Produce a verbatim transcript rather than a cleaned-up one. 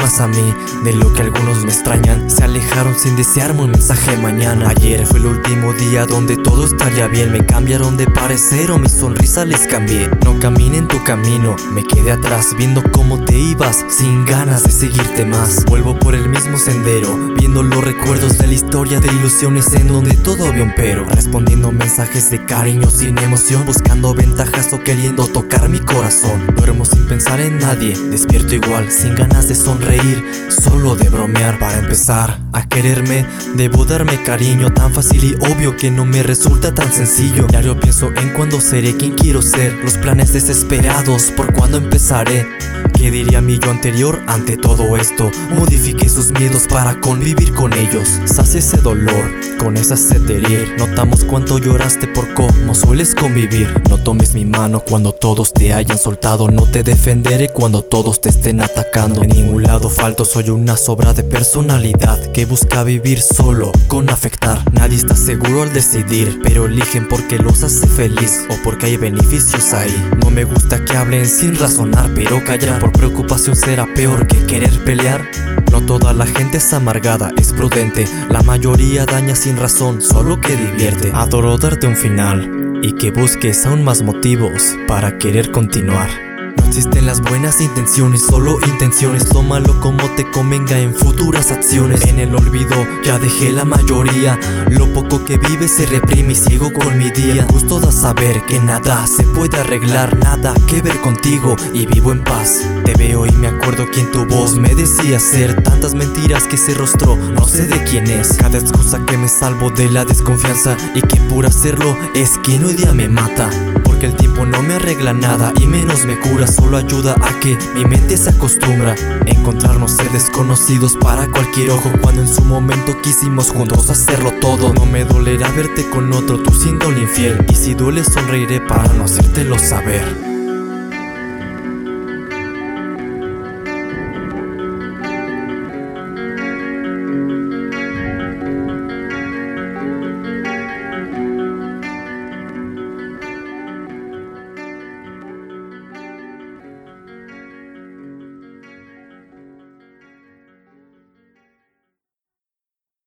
más a mí de lo que algunos me extrañan. Se alejaron sin desearme un mensaje mañana. Ayer fue el último día donde todo estaría bien. Me cambiaron de parecer o mi sonrisa les cambié. No camine en tu camino, me quedé atrás viendo cómo te ibas, sin ganas de seguirte más. Vuelvo por el mismo sendero, viendo los recuerdos de la historia de ilusiones en donde todo había un pero. Respondiendo mensajes de cariño sin emoción, buscando ventajas o queriendo tocar mi corazón. Duermo sin pensar en nadie, despierto igual, sin ganas de sonreír, solo de bromear. Para empezar a quererme, debo darme cariño, tan fácil y obvio que no me resulta tan sencillo. Diario pienso en cuándo seré quien quiero ser, los planes desesperados por cuándo empezaré. ¿Qué diría mi yo anterior ante todo esto? Modifiqué sus miedos para convivir con ellos. Sacia ese dolor con esa sed de herir. Notamos cuánto lloraste por cómo sueles convivir. No tomes mi mano cuando todos te hayan soltado. No te defenderé cuando todos te estén atacando. En ningún lado falto, soy una sobra de personalidad que busca vivir solo con afectar. Nadie está seguro al decidir, pero eligen porque los hace feliz o porque hay beneficios ahí. No me gusta que hablen sin razonar, pero callar por preocupación será peor que querer pelear. No toda la gente es amargada, es prudente. La mayoría daña sin razón, solo que divierte. Adoro darte un final y que busques aún más motivos para querer continuar. No existen las buenas intenciones, solo intenciones. Tómalo como te convenga en futuras acciones. En el olvido ya dejé la mayoría. Lo poco que vive se reprime y sigo con mi día. Gusto da saber que nada se puede arreglar, nada que ver contigo y vivo en paz. Te veo y me acuerdo quién tu voz me decía ser. Tantas mentiras que ese rostro no sé de quién es. Cada excusa que me salvo de la desconfianza y que por hacerlo es quien hoy día me mata. Porque el tiempo no me arregla nada y menos me cura, solo ayuda a que mi mente se acostumbra. Encontrarnos ser desconocidos para cualquier ojo, cuando en su momento quisimos juntos hacerlo todo. No me dolerá verte con otro, tú siendo el infiel, y si duele sonreiré para no hacértelo saber.